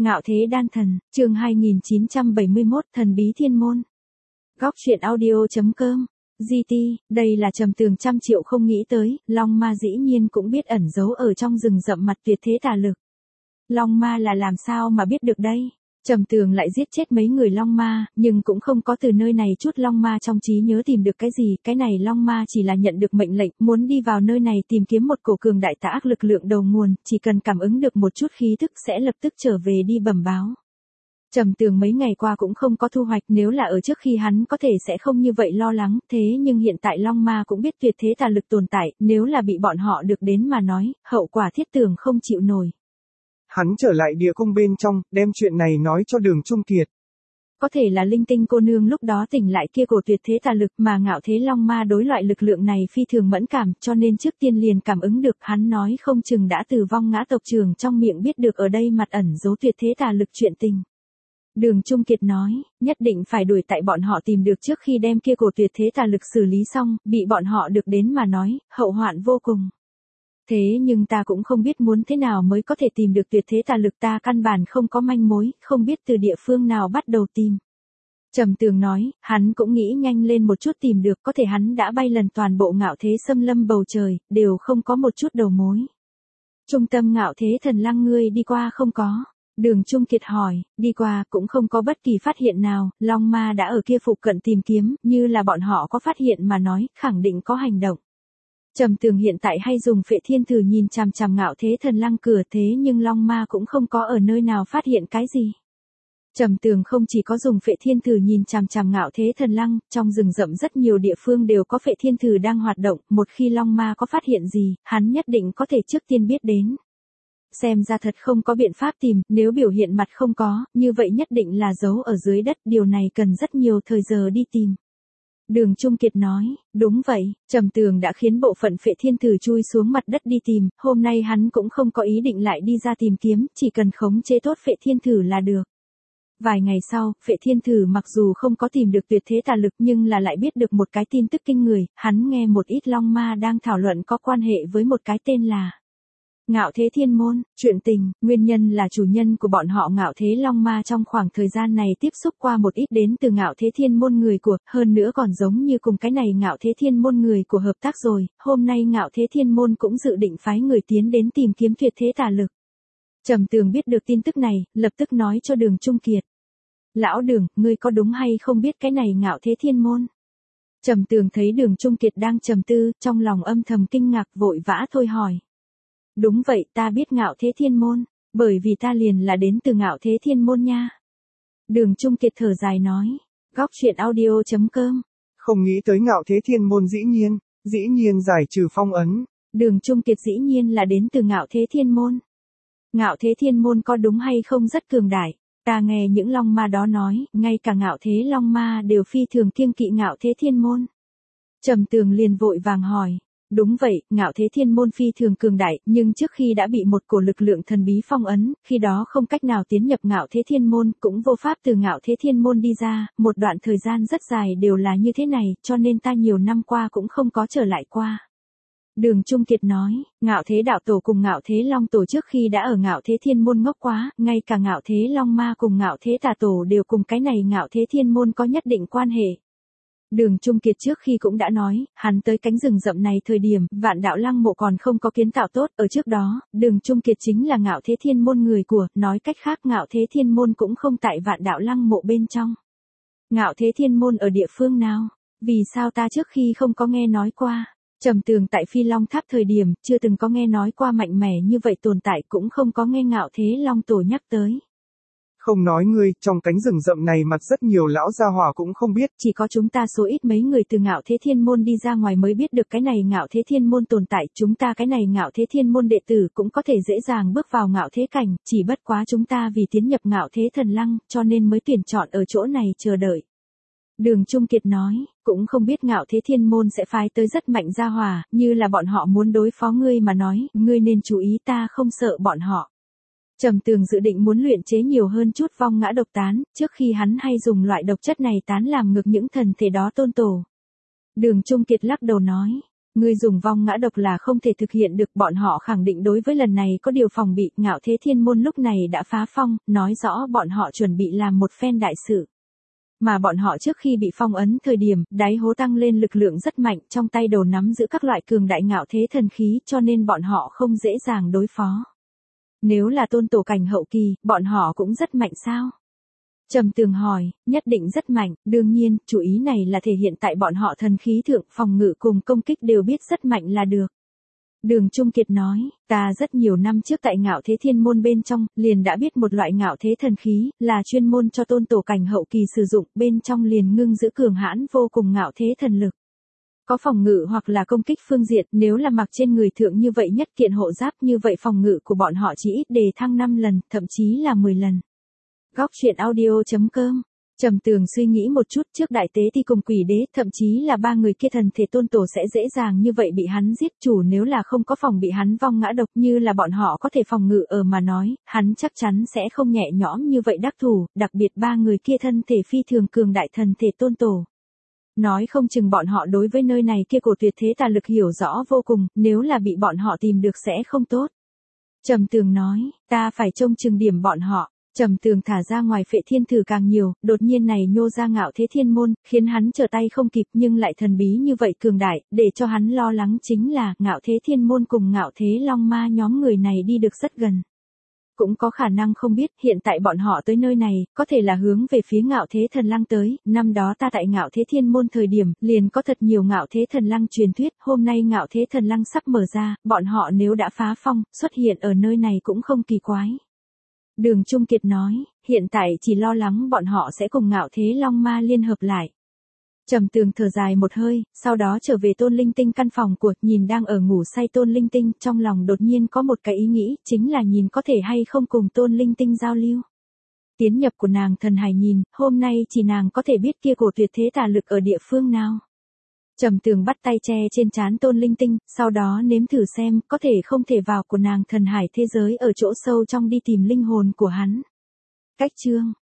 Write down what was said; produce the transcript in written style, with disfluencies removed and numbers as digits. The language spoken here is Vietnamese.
Ngạo thế đan thần, chương 2971, thần bí thiên môn. Góc truyện audio.com. GT, đây là Trầm Tường trăm triệu không nghĩ tới, Long Ma dĩ nhiên cũng biết ẩn giấu ở trong rừng rậm mặt tuyệt thế tà lực. Long Ma là làm sao mà biết được đây? Trầm Tường lại giết chết mấy người Long Ma, nhưng cũng không có từ nơi này chút Long Ma trong trí nhớ tìm được cái gì, cái này Long Ma chỉ là nhận được mệnh lệnh, muốn đi vào nơi này tìm kiếm một cổ cường đại tà ác lực lượng đầu nguồn, chỉ cần cảm ứng được một chút khí thức sẽ lập tức trở về đi bẩm báo. Trầm Tường mấy ngày qua cũng không có thu hoạch, nếu là ở trước khi hắn có thể sẽ không như vậy lo lắng, thế nhưng hiện tại Long Ma cũng biết tuyệt thế tà lực tồn tại, nếu là bị bọn họ được đến mà nói, hậu quả thiết tưởng không chịu nổi. Hắn trở lại địa cung bên trong, đem chuyện này nói cho Đường Trung Kiệt. Có thể là linh tinh cô nương lúc đó tỉnh lại kia cổ tuyệt thế tà lực mà ngạo thế Long Ma đối loại lực lượng này phi thường mẫn cảm, cho nên trước tiên liền cảm ứng được, hắn nói không chừng đã từ vong ngã tộc trưởng trong miệng biết được ở đây mặt ẩn giấu tuyệt thế tà lực chuyện tình. Đường Trung Kiệt nói, nhất định phải đuổi tại bọn họ tìm được trước khi đem kia cổ tuyệt thế tà lực xử lý xong, bị bọn họ được đến mà nói, hậu hoạn vô cùng. Thế nhưng ta cũng không biết muốn thế nào mới có thể tìm được tuyệt thế tà lực, ta căn bản không có manh mối, không biết từ địa phương nào bắt đầu tìm. Trầm Tường nói, hắn cũng nghĩ nhanh lên một chút tìm được, có thể hắn đã bay lần toàn bộ ngạo thế xâm lâm bầu trời, đều không có một chút đầu mối. Trung tâm ngạo thế thần lăng ngươi đi qua không có? Đường Trung Kiệt hỏi, đi qua cũng không có bất kỳ phát hiện nào, Long Ma đã ở kia phụ cận tìm kiếm, như là bọn họ có phát hiện mà nói, khẳng định có hành động. Trầm Tường hiện tại hay dùng Phệ Thiên Thử nhìn chằm chằm ngạo thế thần lăng cửa, thế nhưng Long Ma cũng không có ở nơi nào phát hiện cái gì. Trầm Tường không chỉ có dùng Phệ Thiên Thử nhìn chằm chằm ngạo thế thần lăng, trong rừng rậm rất nhiều địa phương đều có Phệ Thiên Thử đang hoạt động, một khi Long Ma có phát hiện gì, hắn nhất định có thể trước tiên biết đến. Xem ra thật không có biện pháp tìm, nếu biểu hiện mặt không có, như vậy nhất định là giấu ở dưới đất, điều này cần rất nhiều thời giờ đi tìm. Đường Trung Kiệt nói, đúng vậy, Trầm Tường đã khiến bộ phận Phệ Thiên Thử chui xuống mặt đất đi tìm, hôm nay hắn cũng không có ý định lại đi ra tìm kiếm, chỉ cần khống chế tốt Phệ Thiên Thử là được. Vài ngày sau, Phệ Thiên Thử mặc dù không có tìm được tuyệt thế tà lực nhưng là lại biết được một cái tin tức kinh người, hắn nghe một ít Long Ma đang thảo luận có quan hệ với một cái tên là Ngạo Thế Thiên Môn, chuyện tình, nguyên nhân là chủ nhân của bọn họ Ngạo Thế Long Ma trong khoảng thời gian này tiếp xúc qua một ít đến từ Ngạo Thế Thiên Môn người của, hơn nữa còn giống như cùng cái này Ngạo Thế Thiên Môn người của hợp tác rồi, hôm nay Ngạo Thế Thiên Môn cũng dự định phái người tiến đến tìm kiếm tuyệt thế tà lực. Trầm Tường biết được tin tức này, lập tức nói cho Đường Trung Kiệt. Lão Đường, ngươi có đúng hay không biết cái này Ngạo Thế Thiên Môn? Trầm Tường thấy Đường Trung Kiệt đang trầm tư, trong lòng âm thầm kinh ngạc vội vã thôi hỏi. Đúng vậy, ta biết Ngạo Thế Thiên Môn, bởi vì ta liền là đến từ Ngạo Thế Thiên Môn nha. Đường Trung Kiệt thở dài nói, góc truyện audio.com. Không nghĩ tới Ngạo Thế Thiên Môn dĩ nhiên giải trừ phong ấn. Đường Trung Kiệt dĩ nhiên là đến từ Ngạo Thế Thiên Môn. Ngạo Thế Thiên Môn có đúng hay không rất cường đại, ta nghe những Long Ma đó nói, ngay cả Ngạo Thế Long Ma đều phi thường kiêng kỵ Ngạo Thế Thiên Môn. Trầm Tường liền vội vàng hỏi. Đúng vậy, Ngạo Thế Thiên Môn phi thường cường đại, nhưng trước khi đã bị một cổ lực lượng thần bí phong ấn, khi đó không cách nào tiến nhập Ngạo Thế Thiên Môn, cũng vô pháp từ Ngạo Thế Thiên Môn đi ra, một đoạn thời gian rất dài đều là như thế này, cho nên ta nhiều năm qua cũng không có trở lại qua. Đường Trung Kiệt nói, Ngạo Thế Đạo Tổ cùng Ngạo Thế Long Tổ trước khi đã ở Ngạo Thế Thiên Môn ngốc quá, ngay cả Ngạo Thế Long Ma cùng Ngạo Thế Tà Tổ đều cùng cái này Ngạo Thế Thiên Môn có nhất định quan hệ. Đường Trung Kiệt trước khi cũng đã nói, hắn tới cánh rừng rậm này thời điểm, Vạn Đạo Lăng Mộ còn không có kiến tạo tốt, ở trước đó, Đường Trung Kiệt chính là Ngạo Thế Thiên Môn người của, nói cách khác Ngạo Thế Thiên Môn cũng không tại Vạn Đạo Lăng Mộ bên trong. Ngạo Thế Thiên Môn ở địa phương nào? Vì sao ta trước khi không có nghe nói qua? Trầm Tường tại Phi Long Tháp thời điểm, chưa từng có nghe nói qua mạnh mẽ như vậy tồn tại, cũng không có nghe Ngạo Thế Long Tổ nhắc tới. Không nói ngươi, trong cánh rừng rậm này mặt rất nhiều lão gia hỏa cũng không biết. Chỉ có chúng ta số ít mấy người từ Ngạo Thế Thiên Môn đi ra ngoài mới biết được cái này Ngạo Thế Thiên Môn tồn tại, chúng ta cái này Ngạo Thế Thiên Môn đệ tử cũng có thể dễ dàng bước vào Ngạo Thế Cảnh, chỉ bất quá chúng ta vì tiến nhập Ngạo Thế Thần Lăng, cho nên mới tuyển chọn ở chỗ này chờ đợi. Đường Trung Kiệt nói, cũng không biết Ngạo Thế Thiên Môn sẽ phái tới rất mạnh gia hỏa, như là bọn họ muốn đối phó ngươi mà nói, ngươi nên chú ý, ta không sợ bọn họ. Trầm Tường dự định muốn luyện chế nhiều hơn chút vong ngã độc tán, trước khi hắn hay dùng loại độc chất này tán làm ngược những thần thể đó tôn tổ. Đường Trung Kiệt lắc đầu nói, Ngươi dùng vong ngã độc là không thể thực hiện được, bọn họ khẳng định đối với lần này có điều phòng bị, Ngạo Thế Thiên Môn lúc này đã phá phong, nói rõ bọn họ chuẩn bị làm một phen đại sự. Mà bọn họ trước khi bị phong ấn thời điểm, đáy hố tăng lên lực lượng rất mạnh, trong tay đầu nắm giữ các loại cường đại ngạo thế thần khí, cho nên bọn họ không dễ dàng đối phó. Nếu là tôn tổ cảnh hậu kỳ, bọn họ cũng rất mạnh sao? Trầm Tường hỏi, nhất định rất mạnh, đương nhiên, chủ ý này là thể hiện tại bọn họ thần khí thượng, phòng ngự cùng công kích đều biết rất mạnh là được. Đường Trung Kiệt nói, ta rất nhiều năm trước tại Ngạo Thế Thiên Môn bên trong, liền đã biết một loại ngạo thế thần khí, là chuyên môn cho tôn tổ cảnh hậu kỳ sử dụng, bên trong liền ngưng giữ cường hãn vô cùng ngạo thế thần lực. Có phòng ngự hoặc là công kích phương diện, nếu là mặc trên người thượng như vậy nhất kiện hộ giáp như vậy phòng ngự của bọn họ chỉ ít đề thăng 5 lần, thậm chí là 10 lần. Góc truyện audio.com. Trầm Tường suy nghĩ một chút, trước đại tế ti cùng quỷ đế, thậm chí là 3 người kia thần thể tôn tổ sẽ dễ dàng như vậy bị hắn giết, chủ nếu là không có phòng bị hắn vong ngã độc như là bọn họ có thể phòng ngự ở mà nói, hắn chắc chắn sẽ không nhẹ nhõm như vậy đắc thủ, đặc biệt 3 người kia thân thể phi thường cường đại thần thể tôn tổ. Nói không chừng bọn họ đối với nơi này kia cổ tuyệt thế tà lực hiểu rõ vô cùng, nếu là bị bọn họ tìm được sẽ không tốt. Trầm Tường nói, ta phải trông chừng điểm bọn họ. Trầm Tường thả ra ngoài Phệ Thiên Thử càng nhiều, đột nhiên này nhô ra Ngạo Thế Thiên Môn, khiến hắn trở tay không kịp nhưng lại thần bí như vậy cường đại, để cho hắn lo lắng chính là Ngạo Thế Thiên Môn cùng Ngạo Thế Long Ma nhóm người này đi được rất gần. Cũng có khả năng không biết, hiện tại bọn họ tới nơi này, có thể là hướng về phía Ngạo Thế Thần Lăng tới, năm đó ta tại Ngạo Thế Thiên Môn thời điểm, liền có thật nhiều Ngạo Thế Thần Lăng truyền thuyết, hôm nay Ngạo Thế Thần Lăng sắp mở ra, bọn họ nếu đã phá phong, xuất hiện ở nơi này cũng không kỳ quái. Đường Trung Kiệt nói, hiện tại chỉ lo lắng bọn họ sẽ cùng Ngạo Thế Long Ma liên hợp lại. Trầm Tường thở dài một hơi, sau đó trở về Tôn Linh Tinh căn phòng của, nhìn đang ở ngủ say Tôn Linh Tinh, trong lòng đột nhiên có một cái ý nghĩ, chính là nhìn có thể hay không cùng Tôn Linh Tinh giao lưu. Tiến nhập của nàng thần hài nhìn, hôm nay chỉ nàng có thể biết kia cổ tuyệt thế tà lực ở địa phương nào. Trầm Tường bắt tay che trên trán Tôn Linh Tinh, sau đó nếm thử xem, có thể không thể vào của nàng thần hải thế giới ở chỗ sâu trong đi tìm linh hồn của hắn. Cách chương